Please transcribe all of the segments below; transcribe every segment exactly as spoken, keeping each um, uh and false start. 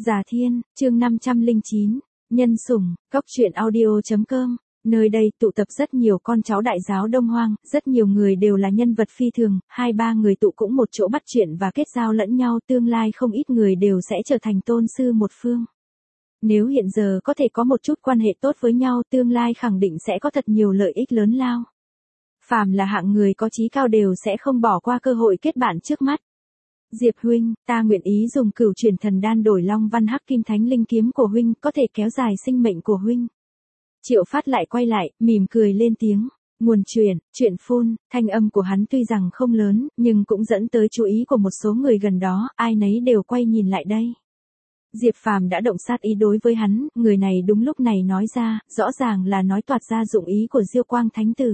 Già Thiên, chương năm trăm lẻ chín, Nhân Sủng, Cốc truyện audio chấm com. Nơi đây tụ tập rất nhiều con cháu đại giáo Đông Hoang, rất nhiều người đều là nhân vật phi thường, hai ba người tụ cũng một chỗ bắt chuyện và kết giao lẫn nhau, tương lai không ít người đều sẽ trở thành tôn sư một phương. Nếu hiện giờ có thể có một chút quan hệ tốt với nhau, tương lai khẳng định sẽ có thật nhiều lợi ích lớn lao. Phàm là hạng người có chí cao đều sẽ không bỏ qua cơ hội kết bạn trước mắt. Diệp huynh, ta nguyện ý dùng cửu chuyển thần đan đổi Long Văn Hắc Kim Thánh Linh kiếm của huynh, có thể kéo dài sinh mệnh của huynh. Triệu Phát lại quay lại, mỉm cười lên tiếng. Nguồn truyền, chuyện phun, thanh âm của hắn tuy rằng không lớn, nhưng cũng dẫn tới chú ý của một số người gần đó, ai nấy đều quay nhìn lại đây. Diệp Phàm đã động sát ý đối với hắn, người này đúng lúc này nói ra, rõ ràng là nói toạc ra dụng ý của Diêu Quang Thánh Tử.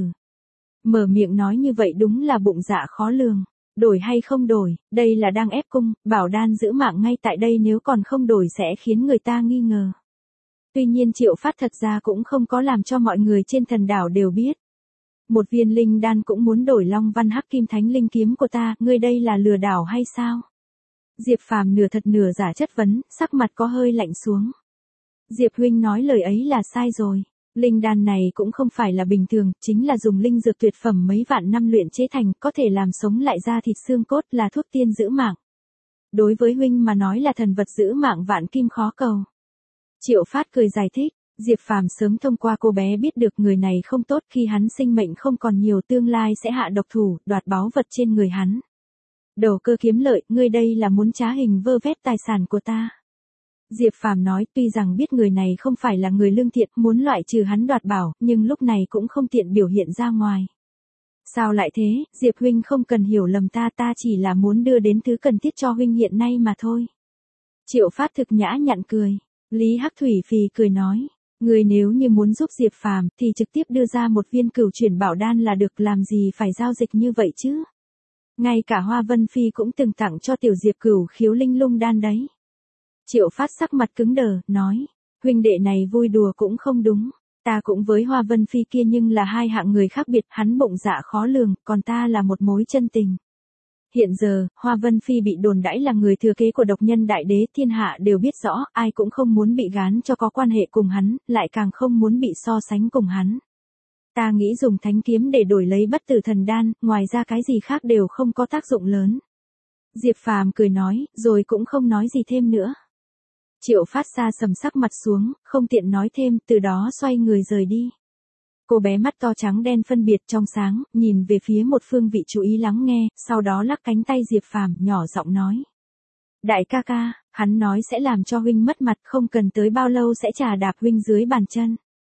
Mở miệng nói như vậy đúng là bụng dạ khó lường. Đổi hay không đổi, đây là đang ép cung, bảo đan giữ mạng ngay tại đây, nếu còn không đổi sẽ khiến người ta nghi ngờ. Tuy nhiên Triệu Phát thật ra cũng không có làm cho mọi người trên thần đảo đều biết. Một viên linh đan cũng muốn đổi Long Văn Hắc Kim Thánh Linh kiếm của ta, ngươi đây là lừa đảo hay sao? Diệp Phàm nửa thật nửa giả chất vấn, sắc mặt có hơi lạnh xuống. Diệp huynh nói lời ấy là sai rồi. Linh đan này cũng không phải là bình thường, chính là dùng linh dược tuyệt phẩm mấy vạn năm luyện chế thành, có thể làm sống lại da thịt xương cốt, là thuốc tiên giữ mạng. Đối với huynh mà nói là thần vật giữ mạng vạn kim khó cầu. Triệu Phát cười giải thích, Diệp Phàm sớm thông qua cô bé biết được người này không tốt, khi hắn sinh mệnh không còn nhiều tương lai sẽ hạ độc thủ, đoạt báu vật trên người hắn. Đầu cơ kiếm lợi, ngươi đây là muốn trá hình vơ vét tài sản của ta. Diệp Phàm nói, tuy rằng biết người này không phải là người lương thiện, muốn loại trừ hắn đoạt bảo, nhưng lúc này cũng không tiện biểu hiện ra ngoài. Sao lại thế, Diệp huynh không cần hiểu lầm ta, ta chỉ là muốn đưa đến thứ cần thiết cho huynh hiện nay mà thôi. Triệu Phát thực nhã nhặn cười. Lý Hắc Thủy phì cười nói, người nếu như muốn giúp Diệp Phàm thì trực tiếp đưa ra một viên cửu chuyển bảo đan là được, làm gì phải giao dịch như vậy chứ. Ngay cả Hoa Vân Phi cũng từng tặng cho tiểu Diệp cửu khiếu linh lung đan đấy. Triệu Phát sắc mặt cứng đờ, nói, huynh đệ này vui đùa cũng không đúng, ta cũng với Hoa Vân Phi kia nhưng là hai hạng người khác biệt, hắn bụng dạ khó lường, còn ta là một mối chân tình. Hiện giờ, Hoa Vân Phi bị đồn đãi là người thừa kế của độc nhân đại đế, thiên hạ đều biết rõ, ai cũng không muốn bị gán cho có quan hệ cùng hắn, lại càng không muốn bị so sánh cùng hắn. Ta nghĩ dùng thánh kiếm để đổi lấy bất tử thần đan, ngoài ra cái gì khác đều không có tác dụng lớn. Diệp Phàm cười nói, rồi cũng không nói gì thêm nữa. Triệu Phát xa sầm sắc mặt xuống, không tiện nói thêm, từ đó xoay người rời đi. Cô bé mắt to trắng đen phân biệt trong sáng, nhìn về phía một phương vị chú ý lắng nghe, sau đó lắc cánh tay Diệp Phàm, nhỏ giọng nói. Đại ca ca, hắn nói sẽ làm cho huynh mất mặt, không cần tới bao lâu sẽ trà đạp huynh dưới bàn chân.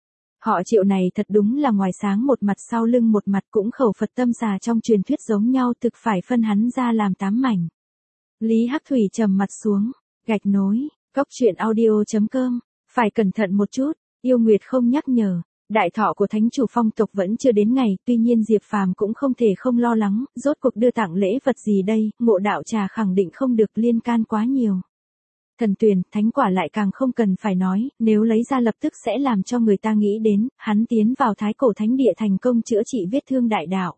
Họ Triệu này thật đúng là ngoài sáng một mặt sau lưng một mặt, cũng khẩu Phật tâm xà trong truyền thuyết giống nhau, thực phải phân hắn ra làm tám mảnh. Lý Hắc Thủy trầm mặt xuống, gạch nối. Cốc truyện audio chấm com, phải cẩn thận một chút, Yêu Nguyệt không nhắc nhở, đại thọ của thánh chủ phong tộc vẫn chưa đến ngày, tuy nhiên Diệp Phàm cũng không thể không lo lắng, rốt cuộc đưa tặng lễ vật gì đây, Ngộ Đạo Trà khẳng định không được liên can quá nhiều. Thần Tuyền, thánh quả lại càng không cần phải nói, nếu lấy ra lập tức sẽ làm cho người ta nghĩ đến, hắn tiến vào Thái Cổ Thánh Địa thành công chữa trị vết thương đại đạo.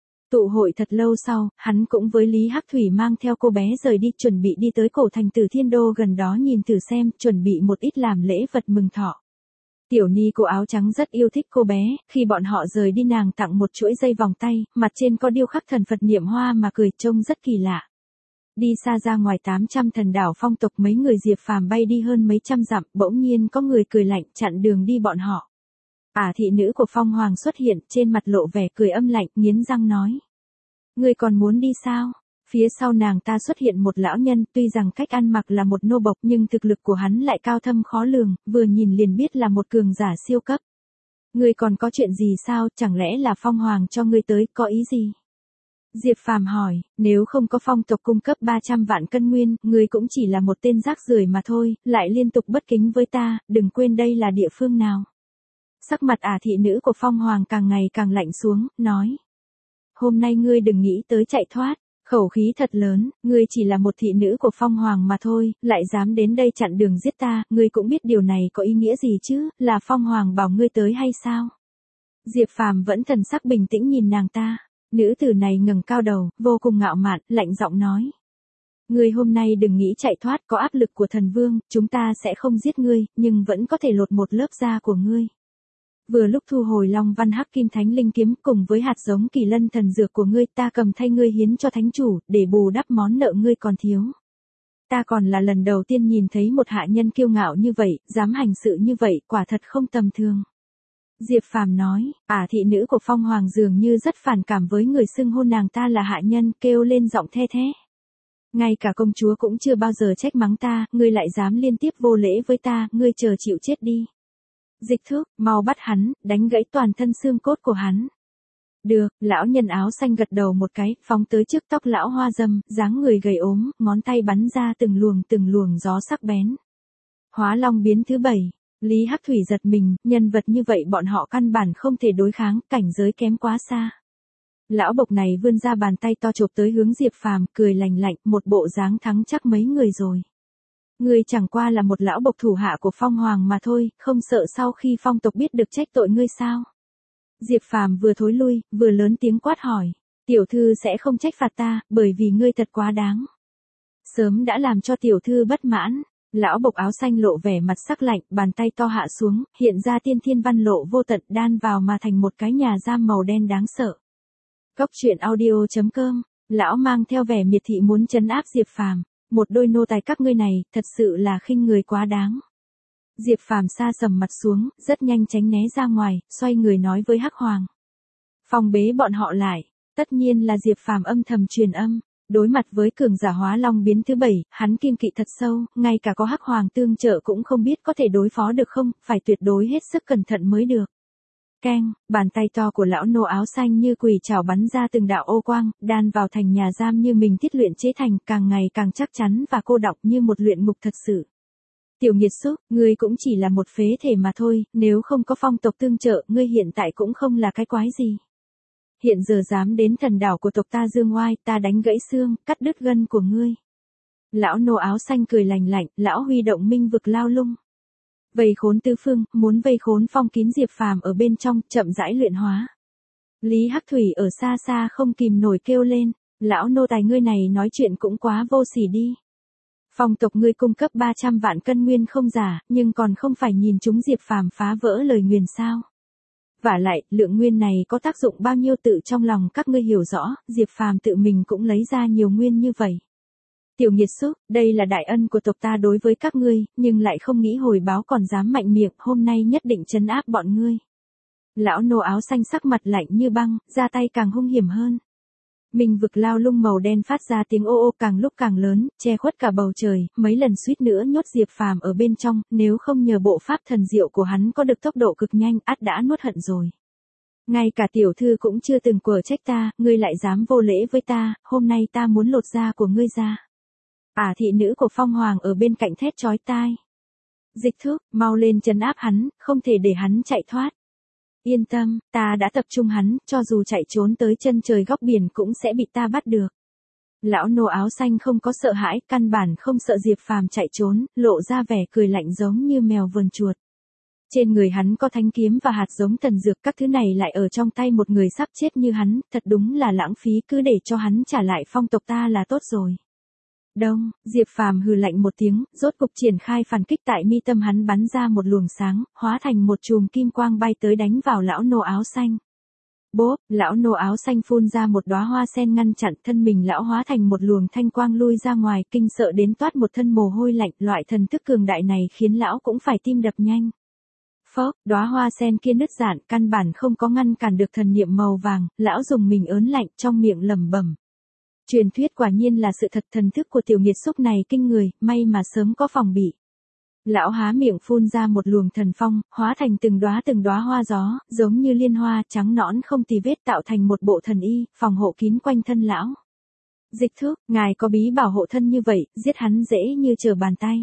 Tụ hội thật lâu sau, hắn cũng với Lý Hắc Thủy mang theo cô bé rời đi, chuẩn bị đi tới cổ thành Tử Thiên Đô gần đó nhìn thử xem, chuẩn bị một ít làm lễ vật mừng thọ. Tiểu Ni cô áo trắng rất yêu thích cô bé, khi bọn họ rời đi nàng tặng một chuỗi dây vòng tay, mặt trên có điêu khắc thần Phật niệm hoa mà cười, trông rất kỳ lạ. Đi xa ra ngoài tám trăm thần đảo phong tộc, mấy người Diệp Phàm bay đi hơn mấy trăm dặm, bỗng nhiên có người cười lạnh chặn đường đi bọn họ. Ả thị nữ của Phong Hoàng xuất hiện, trên mặt lộ vẻ cười âm lạnh, nghiến răng nói. Ngươi còn muốn đi sao? Phía sau nàng ta xuất hiện một lão nhân, tuy rằng cách ăn mặc là một nô bộc nhưng thực lực của hắn lại cao thâm khó lường, vừa nhìn liền biết là một cường giả siêu cấp. Ngươi còn có chuyện gì sao, chẳng lẽ là Phong Hoàng cho ngươi tới, có ý gì? Diệp Phàm hỏi, nếu không có phong tộc cung cấp ba trăm vạn cân nguyên, ngươi cũng chỉ là một tên rác rưởi mà thôi, lại liên tục bất kính với ta, đừng quên đây là địa phương nào. Sắc mặt Ả thị nữ của Phong Hoàng càng ngày càng lạnh xuống, nói. Hôm nay ngươi đừng nghĩ tới chạy thoát, khẩu khí thật lớn, ngươi chỉ là một thị nữ của Phong Hoàng mà thôi, lại dám đến đây chặn đường giết ta, ngươi cũng biết điều này có ý nghĩa gì chứ, là Phong Hoàng bảo ngươi tới hay sao? Diệp Phàm vẫn thần sắc bình tĩnh nhìn nàng ta, nữ tử này ngẩng cao đầu, vô cùng ngạo mạn, lạnh giọng nói. Ngươi hôm nay đừng nghĩ chạy thoát, có áp lực của thần vương, chúng ta sẽ không giết ngươi, nhưng vẫn có thể lột một lớp da của ngươi. Vừa lúc thu hồi Long Văn Hắc Kim Thánh Linh Kiếm cùng với hạt giống Kỳ Lân thần dược của ngươi, ta cầm thay ngươi hiến cho thánh chủ, để bù đắp món nợ ngươi còn thiếu. Ta còn là lần đầu tiên nhìn thấy một hạ nhân kiêu ngạo như vậy, dám hành sự như vậy, quả thật không tầm thường. Diệp Phàm nói, ả thị nữ của Phong Hoàng dường như rất phản cảm với người xưng hôn nàng ta là hạ nhân, kêu lên giọng the thế. Ngay cả công chúa cũng chưa bao giờ trách mắng ta, ngươi lại dám liên tiếp vô lễ với ta, ngươi chờ chịu chết đi. Dịch Thước, mau bắt hắn, đánh gãy toàn thân xương cốt của hắn. Được, lão nhân áo xanh gật đầu một cái, phóng tới trước tóc lão Hoa Dâm, dáng người gầy ốm, ngón tay bắn ra từng luồng từng luồng gió sắc bén. Hóa Long biến thứ bảy, Lý Hắc Thủy giật mình, nhân vật như vậy bọn họ căn bản không thể đối kháng, cảnh giới kém quá xa. Lão bộc này vươn ra bàn tay to chộp tới hướng Diệp Phàm, cười lành lạnh, một bộ dáng thắng chắc mấy người rồi. Ngươi chẳng qua là một lão bộc thủ hạ của Phong Hoàng mà thôi, không sợ sau khi Phong tộc biết được trách tội ngươi sao? Diệp Phàm vừa thối lui, vừa lớn tiếng quát hỏi, tiểu thư sẽ không trách phạt ta, bởi vì ngươi thật quá đáng. Sớm đã làm cho tiểu thư bất mãn. Lão bộc áo xanh lộ vẻ mặt sắc lạnh, bàn tay to hạ xuống, hiện ra tiên thiên văn lộ vô tận đan vào mà thành một cái nhà giam màu đen đáng sợ. Cốc truyện audio chấm com, lão mang theo vẻ miệt thị muốn trấn áp Diệp Phàm, một đôi nô tài các ngươi này, thật sự là khinh người quá đáng. Diệp Phàm sa sầm mặt xuống, rất nhanh tránh né ra ngoài, xoay người nói với Hắc Hoàng. Phong bế bọn họ lại, tất nhiên là Diệp Phàm âm thầm truyền âm. Đối mặt với cường giả Hóa Long biến thứ bảy, hắn kiêng kỵ thật sâu, ngay cả có Hắc Hoàng tương trợ cũng không biết có thể đối phó được không, phải tuyệt đối hết sức cẩn thận mới được. Keng, bàn tay to của lão nô áo xanh như quỷ trảo bắn ra từng đạo ô quang, đan vào thành nhà giam như mình thiết luyện chế thành, càng ngày càng chắc chắn và cô đọng như một luyện ngục thật sự. Tiểu nghiệt xúc, ngươi cũng chỉ là một phế thể mà thôi, nếu không có Phong tộc tương trợ, ngươi hiện tại cũng không là cái quái gì. Hiện giờ dám đến thần đảo của tộc ta dương oai, ta đánh gãy xương, cắt đứt gân của ngươi. Lão nô áo xanh cười lành lạnh, lão huy động minh vực lao lung. Vây khốn tứ phương, muốn vây khốn phong kín Diệp Phàm ở bên trong, chậm rãi luyện hóa. Lý Hắc Thủy ở xa xa không kìm nổi kêu lên, lão nô tài ngươi này nói chuyện cũng quá vô sỉ đi. Phong tộc ngươi cung cấp ba trăm vạn cân nguyên không giả, nhưng còn không phải nhìn chúng Diệp Phàm phá vỡ lời nguyền sao. Vả lại, lượng nguyên này có tác dụng bao nhiêu tự trong lòng các ngươi hiểu rõ, Diệp Phàm tự mình cũng lấy ra nhiều nguyên như vậy. Tiểu nghiệt xúc, đây là đại ân của tộc ta đối với các ngươi, nhưng lại không nghĩ hồi báo còn dám mạnh miệng, hôm nay nhất định trấn áp bọn ngươi. Lão nô áo xanh sắc mặt lạnh như băng, ra tay càng hung hiểm hơn. Minh vực lao lung màu đen phát ra tiếng ô ô càng lúc càng lớn, che khuất cả bầu trời, mấy lần suýt nữa nhốt Diệp Phàm ở bên trong, nếu không nhờ bộ pháp thần diệu của hắn có được tốc độ cực nhanh, ắt đã nuốt hận rồi. Ngay cả tiểu thư cũng chưa từng quở trách ta, ngươi lại dám vô lễ với ta, hôm nay ta muốn lột da của ngươi ra. Ả thị nữ của Phong Hoàng ở bên cạnh thét chói tai. Dịch Thước, mau lên trấn áp hắn, không thể để hắn chạy thoát. Yên tâm, ta đã tập trung hắn, cho dù chạy trốn tới chân trời góc biển cũng sẽ bị ta bắt được. Lão nô áo xanh không có sợ hãi, căn bản không sợ Diệp Phàm chạy trốn, lộ ra vẻ cười lạnh giống như mèo vờn chuột. Trên người hắn có thanh kiếm và hạt giống thần dược, các thứ này lại ở trong tay một người sắp chết như hắn, thật đúng là lãng phí, cứ để cho hắn trả lại phong tộc ta là tốt rồi. Đông, Diệp Phàm hừ lạnh một tiếng, rốt cục triển khai phản kích, tại mi tâm hắn bắn ra một luồng sáng, hóa thành một chùm kim quang bay tới đánh vào lão nô áo xanh. Bốp, lão nô áo xanh phun ra một đóa hoa sen ngăn chặn, thân mình lão hóa thành một luồng thanh quang lui ra ngoài, kinh sợ đến toát một thân mồ hôi lạnh, loại thần thức cường đại này khiến lão cũng phải tim đập nhanh. Phốc, đóa hoa sen kia nứt rạn, căn bản không có ngăn cản được thần niệm màu vàng, lão dùng mình ớn lạnh, trong miệng lẩm bẩm. Truyền thuyết quả nhiên là sự thật, thần thức của tiểu nghiệt xúc này kinh người, may mà sớm có phòng bị. Lão há miệng phun ra một luồng thần phong, hóa thành từng đóa từng đóa hoa gió, giống như liên hoa, trắng nõn không tì vết, tạo thành một bộ thần y, phòng hộ kín quanh thân lão. Dịch Thước, ngài có bí bảo hộ thân như vậy, giết hắn dễ như trở bàn tay.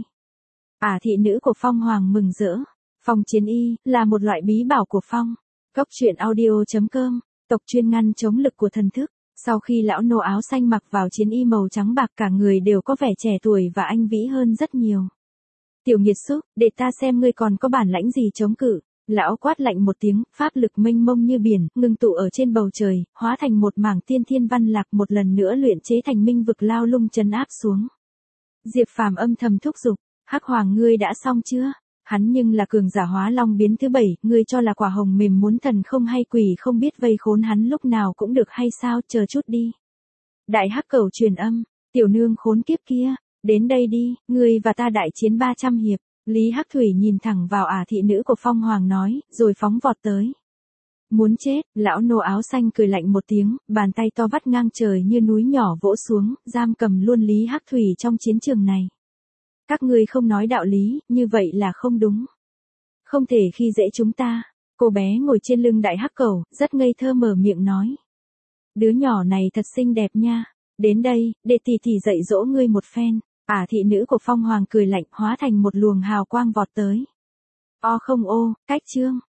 Ả thị nữ của Phong Hoàng mừng rỡ. Phong chiến y, là một loại bí bảo của Phong. Cốc truyện audio chấm com, tộc chuyên ngăn chống lực của thần thức. Sau khi lão nô áo xanh mặc vào chiến y màu trắng bạc, cả người đều có vẻ trẻ tuổi và anh vĩ hơn rất nhiều. Tiểu nghiệt xúc, để ta xem ngươi còn có bản lãnh gì chống cự. Lão quát lạnh một tiếng, pháp lực mênh mông như biển, ngưng tụ ở trên bầu trời, hóa thành một mảng tiên thiên văn lạc một lần nữa luyện chế thành minh vực lao lung trấn áp xuống. Diệp Phàm âm thầm thúc giục, Hắc Hoàng ngươi đã xong chưa? Hắn nhưng là cường giả hóa long biến thứ bảy, ngươi cho là quả hồng mềm muốn thần không hay quỷ không biết vây khốn hắn lúc nào cũng được hay sao, chờ chút đi. Đại Hắc Cẩu truyền âm, tiểu nương khốn kiếp kia, đến đây đi, ngươi và ta đại chiến ba trăm hiệp. Lý Hắc Thủy nhìn thẳng vào ả thị nữ của Phong Hoàng nói, rồi phóng vọt tới. Muốn chết, lão nô áo xanh cười lạnh một tiếng, bàn tay to vắt ngang trời như núi nhỏ vỗ xuống, giam cầm luôn Lý Hắc Thủy trong chiến trường này. Các ngươi không nói đạo lý, như vậy là không đúng. Không thể khi dễ chúng ta. Cô bé ngồi trên lưng đại hắc cẩu, rất ngây thơ mở miệng nói. Đứa nhỏ này thật xinh đẹp nha. Đến đây, để tỷ tỷ dạy dỗ ngươi một phen. Ả thị nữ của Phong Hoàng cười lạnh hóa thành một luồng hào quang vọt tới. O không ô, cách chương.